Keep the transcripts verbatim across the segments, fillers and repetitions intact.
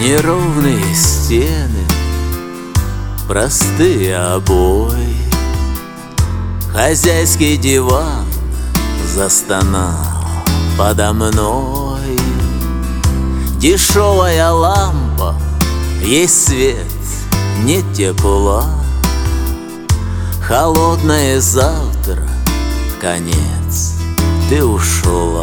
Неровные стены, простые обои, хозяйский диван застонал подо мной. Дешевая лампа, есть свет, нет тепла. Холодное завтра, конец, ты ушла.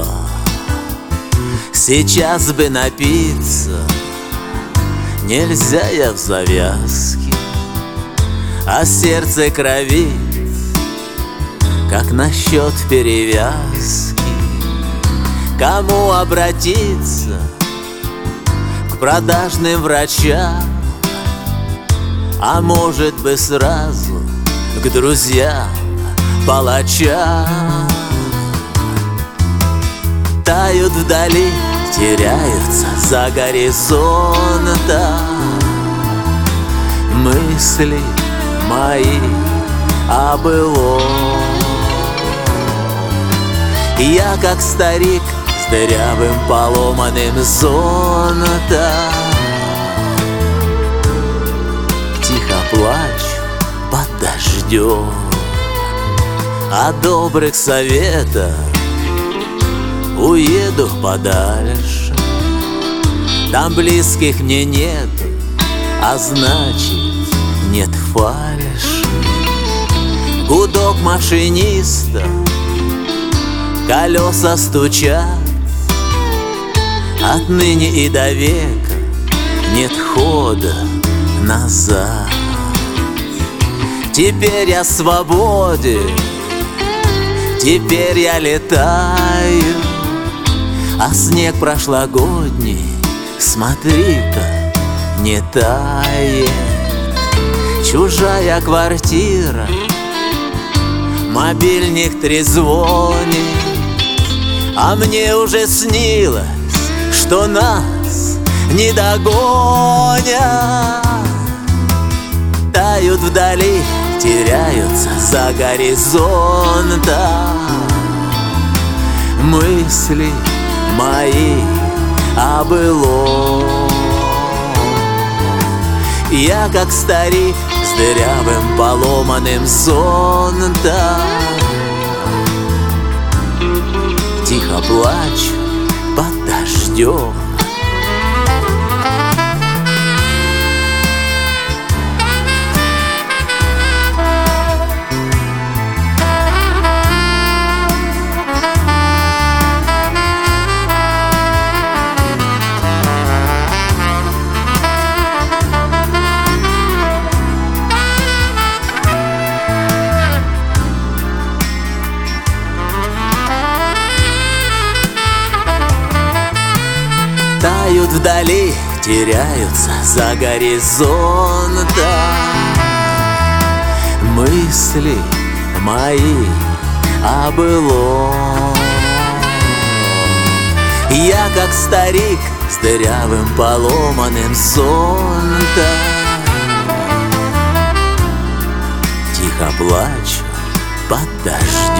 Сейчас бы напиться, нельзя, я в завязке, а сердце кровит, как насчет перевязки. Кому обратиться? К продажным врачам, а может бы сразу к друзьям, палачам. Тают вдали, теряются за горизонтом мысли мои о былом. Я, как старик с дырявым поломанным зонтом, тихо плачу под дождем. О добрых советах уеду подальше, там близких мне нет, а значит нет фальши. Гудок машиниста, колеса стучат, отныне и до века нет хода назад. Теперь я свободен, теперь я летаю, а снег прошлогодний, смотри-ка, не тает. Чужая квартира, мобильник трезвонит, а мне уже снилось, что нас не догонят. Тают вдали, теряются за горизонтом мысли мои о былом. Я, как старик с дырявым поломанным зонтом, тихо плачу под дождем. Тают вдали, теряются за горизонтом мысли мои о былом. Я, как старик с дырявым поломанным зонтом, тихо плачу под дождем.